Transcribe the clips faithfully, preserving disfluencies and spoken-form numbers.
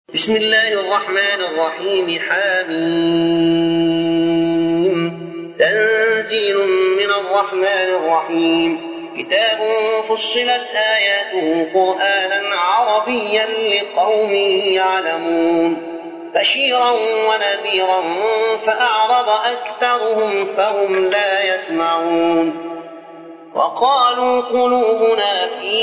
بسم الله الرحمن الرحيم. حاميم. تنزيل من الرحمن الرحيم. كتاب فصلت آياته قرآنا عربيا لقوم يعلمون بشيرا ونذيرا فأعرض أكثرهم فهم لا يسمعون. وقالوا قلوبنا في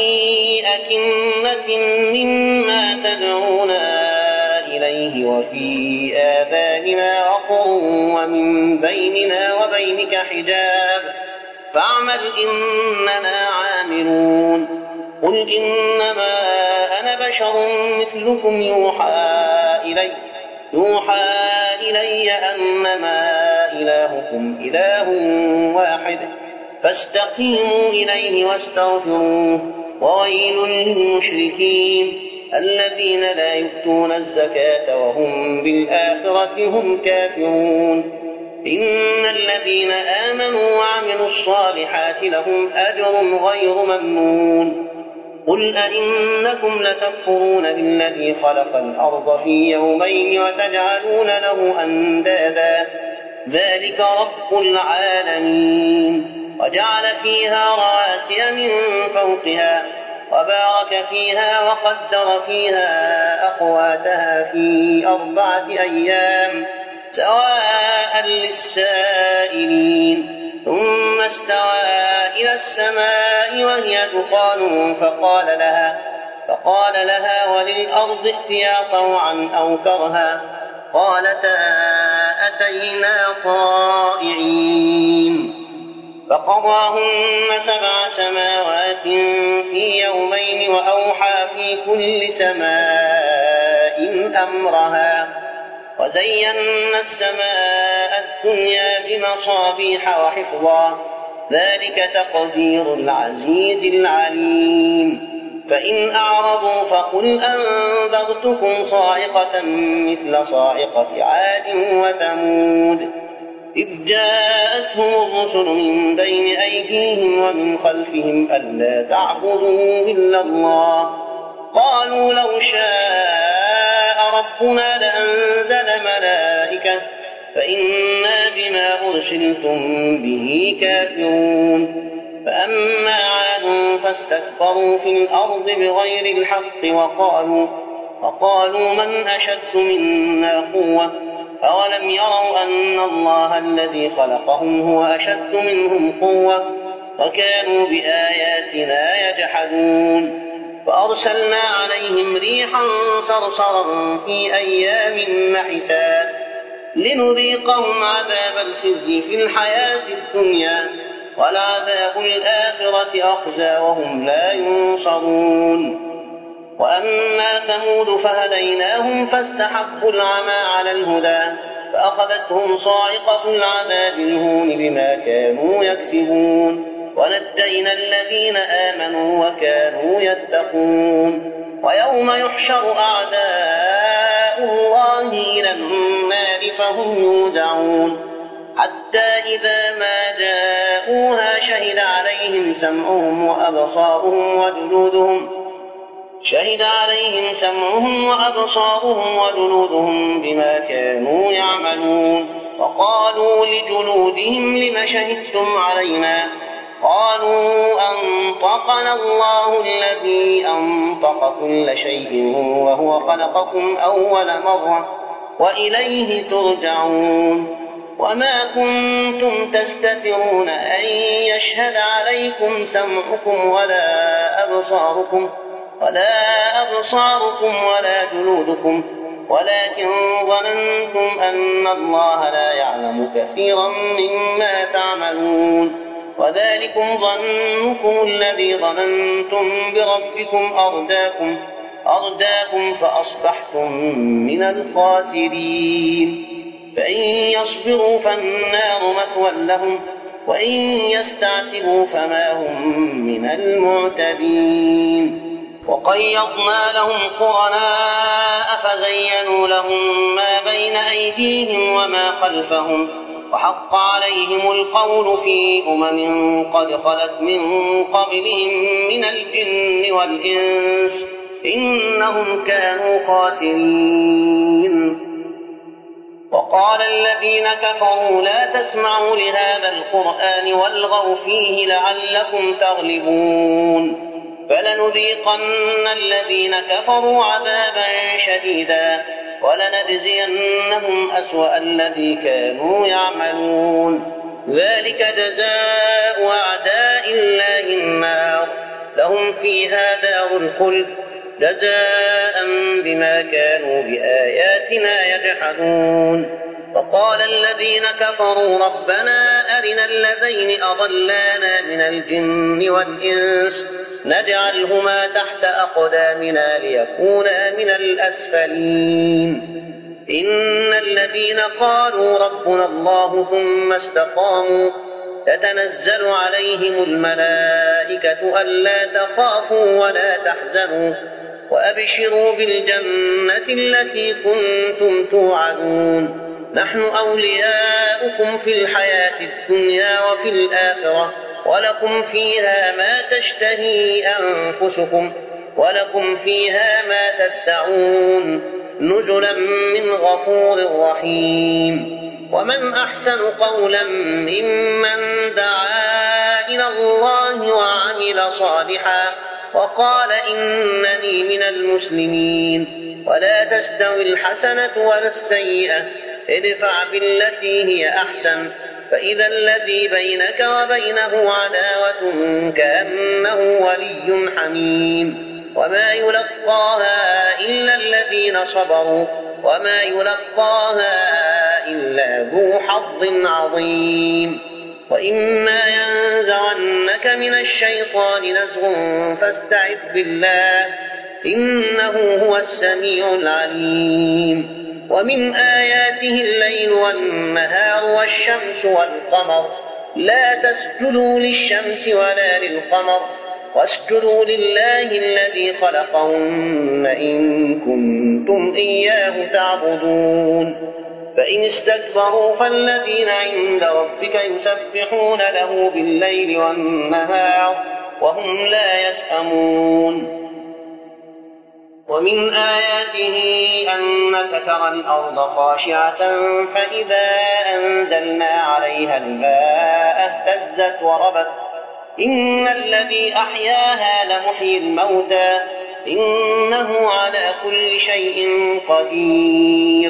أكنة مما تدعونا إليه وفي آذاننا وقر ومن بيننا وبينك حجاب فاعمل إننا عاملون. قل إنما أنا بشر مثلكم يوحى إلي يوحى إلي أنما إلهكم إله واحد فاستقيموا إليه واستغفروه. وويل للمشركين الذين لا يؤتون الزكاة وهم بالآخرة هم كافرون. إن الذين آمنوا وعملوا الصالحات لهم أجر غير ممنون. قل أئنكم لتكفرون بالذي خلق الأرض في يومين وتجعلون له أندادا ذلك رب العالمين. وجعل فيها رواسي من فوقها وبارك فيها وقدر فيها أقواتها في أربعة أيام سواء للسائلين. ثم استوى إلى السماء وهي دخان فقال لها فقال لها وللأرض ائتيا طوعا أو كرها قالتا أتينا طائعين. فقضاهن سبع سماوات في يومين وأوحى في كل سماء أمرها وزينا السماء الدنيا بمصابيح وحفظا ذلك تقدير العزيز العليم. فإن أعرضوا فقل أنذرتكم صاعقة مثل صاعقة عاد وثمود إذ جاءتهم الرسل من بين أيديهم ومن خلفهم ألا تعبدوا إلا الله قالوا لو شاء ربنا لأنزل ملائكة فإنا بما أرسلتم به كافرون. فأما عاد فاستكبروا في الأرض بغير الحق وقالوا, وقالوا من أشد منا قوة أولم يروا أن الله الذي خلقهم هو أشد منهم قوة وكانوا بآياتنا يجحدون. فأرسلنا عليهم ريحا صرصرا في أيام نحسات لنذيقهم عذاب الخزي في الحياة الدنيا ولعذاب الآخرة أخزى وهم لا ينصرون. وأما ثمود فهديناهم فاستحبوا العمى على الهدى فأخذتهم صاعقة العذاب الهون بما كانوا يكسبون ونجينا الذين آمنوا وكانوا يتقون. ويوم يحشر أعداء الله إلى النار فهم يوزعون حتى إذا ما جاءوها شهد عليهم سمعهم وأبصارهم وجلودهم شهد عليهم سمعهم وأبصارهم وجلودهم بما كانوا يعملون. وقالوا لجلودهم لم شهدتم علينا قالوا أنطقنا الله الذي أنطق كل شيء وهو خلقكم أول مرة وإليه ترجعون. وما كنتم تستترون أن يشهد عليكم سمعكم ولا أبصاركم ولا أبصاركم ولا جلودكم ولكن ظننتم أن الله لا يعلم كثيرا مما تعملون. وذلكم ظنكم الذي ظننتم بربكم أرداكم, أرداكم فأصبحتم من الخاسرين. فإن يصبروا فالنار مثوى لهم وإن يستعتبوا فما هم من المعتبين. وقيضنا لهم قرناء فزينوا لهم ما بين أيديهم وما خلفهم وحق عليهم القول في أمم قد خلت من قبلهم من الجن والإنس إنهم كانوا خاسرين. وقال الذين كفروا لا تسمعوا لهذا القرآن والغوا فيه لعلكم تغلبون فلنذيقن الذين كفروا عذابا شديدا ولنجزينهم أسوأ الذي كانوا يعملون ذلك جزاء أعداء الله النار لهم فيها دار الخلد جزاء بما كانوا بآياتنا يجحدون. وقال الذين كفروا ربنا أرنا الذين أضلانا من الجن والإنس نجعلهما تحت أقدامنا ليكونا من الأسفلين. إن الذين قالوا ربنا الله ثم استقاموا تتنزل عليهم الملائكة ألا تخافوا ولا تحزنوا وأبشروا بالجنة التي كنتم توعدون نحن أولياؤكم في الحياة الدنيا وفي الآخرة ولكم فيها ما تشتهي أنفسكم ولكم فيها ما تدعون نزلا من غفور رحيم. ومن أحسن قولا ممن دعا إلى الله وعمل صالحا وقال إنني من المسلمين. ولا تستوي الحسنة ولا السيئة ادفع بالتي هي أحسن فإذا الذي بينك وبينه عداوة كأنه ولي حميم. وما يلقاها إلا الذين صبروا وما يلقاها إلا ذو حظ عظيم. وإما ينزغنك من الشيطان نزغ فاستعذ بالله إنه هو السميع العليم. ومن آياته الليل والنهار والشمس والقمر لا تسجدوا للشمس ولا للقمر واسجدوا لله الذي خلقهن إن كنتم إياه تعبدون. فإن استكبروا فالذين عند ربك يسبحون له بالليل والنهار وهم لا يسأمون. ومن آياته أنك ترى الأرض خاشعة فإذا أنزلنا عليها الماء اهتزت وربت إن الذي أحياها لمحيي الموتى إنه على كل شيء قدير.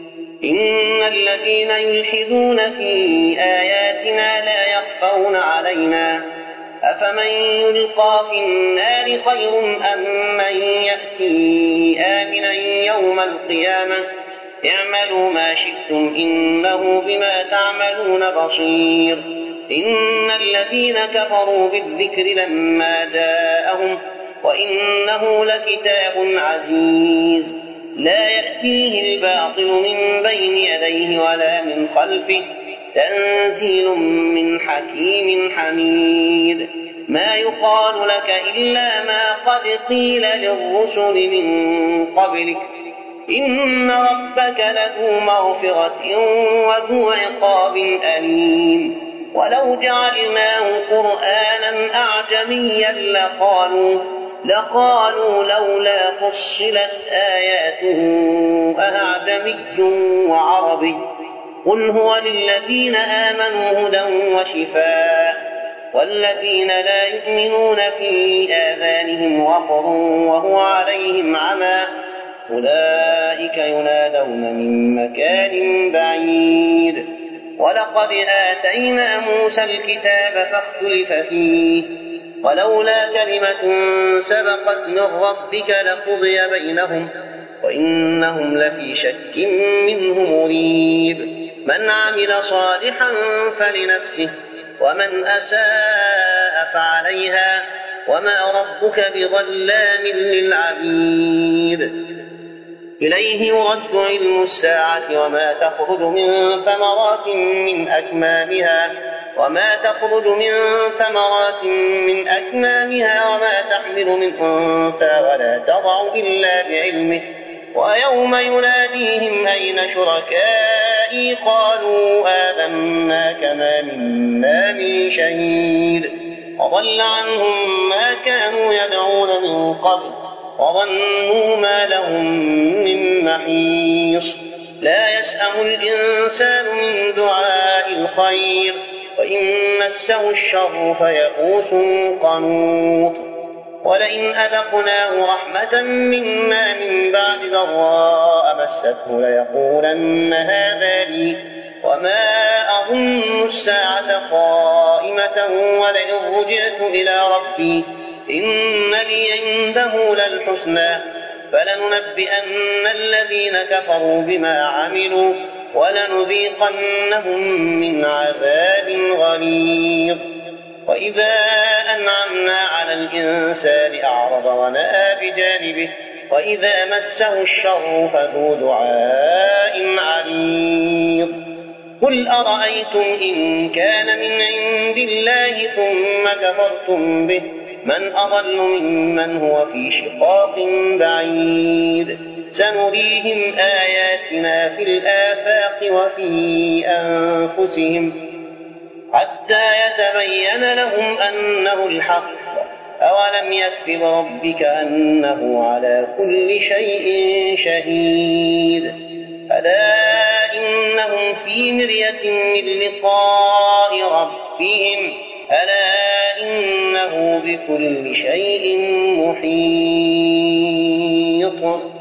إن الذين يلحدون في آياتنا لا يخفون علينا أفمن يلقى في النار خير أم من يأتي آمنا يوم القيامة اعملوا ما شئتم إنه بما تعملون بصير. إن الذين كفروا بالذكر لما جاءهم وإنه لكتاب عزيز لا يأتيه الباطل من بين يديه ولا من خلفه تنزيل من حكيم حميد. ما يقال لك إلا ما قد قيل للرسل من قبلك إن ربك لذو مغفرة وذو عقاب أليم. ولو جعلناه قرآنا أعجميا لقالوا لقالوا لولا فصلت آياته أأعجمي وعربي قل هو للذين آمنوا هدى وشفاء والذين لا يؤمنون في آذانهم وقر وهو عليهم عمى أولئك ينادون من مكان بعيد. ولقد آتينا موسى الكتاب فاختلف فيه ولولا كلمة سبقت من ربك لقضي بينهم وإنهم لفي شك منه مريب. من عمل صالحا فلنفسه ومن أساء فعليها وما ربك بظلام للعبيد. إليه يرد علم الساعة وما تخرج من ثمرات من أكمامها وما تخرج من ثمرات من أكمامها وما تحمل من أنثى ولا تضع إلا بعلمه. ويوم يناديهم أين شركائي قالوا آذناك ما منا من شهيد وضل عنهم ما كانوا يدعون من قبل وظنوا ما لهم من محيص لا يسأم الإنسان من دعاء الخير وإن مسه الشر فيئوس قنوط ولئن أذقناه رحمة منا من بعد ضراء مسته ليقولن هذا لي وما أظن الساعة قائمة ولئن رجعت إلى ربي إن لي عنده للحسنى فلننبئن الذين كفروا بما عملوا ولنذيقنهم من عذاب غليظ وإذا أنعمنا على الإنسان أعرض ونأى بجانبه وإذا مسه الشر فذو دعاء عريض قل أرأيتم إن كان من عند الله ثم كفرتم به من أضل ممن هو في شقاق بعيد سنريهم آياتنا في الآفاق وفي أنفسهم حتى يتبين لهم أنه الحق أولم يكف بربك أنه على كل شيء شهيد ألا إنهم في مرية من لقاء ربهم ألا إنه بكل شيء محيط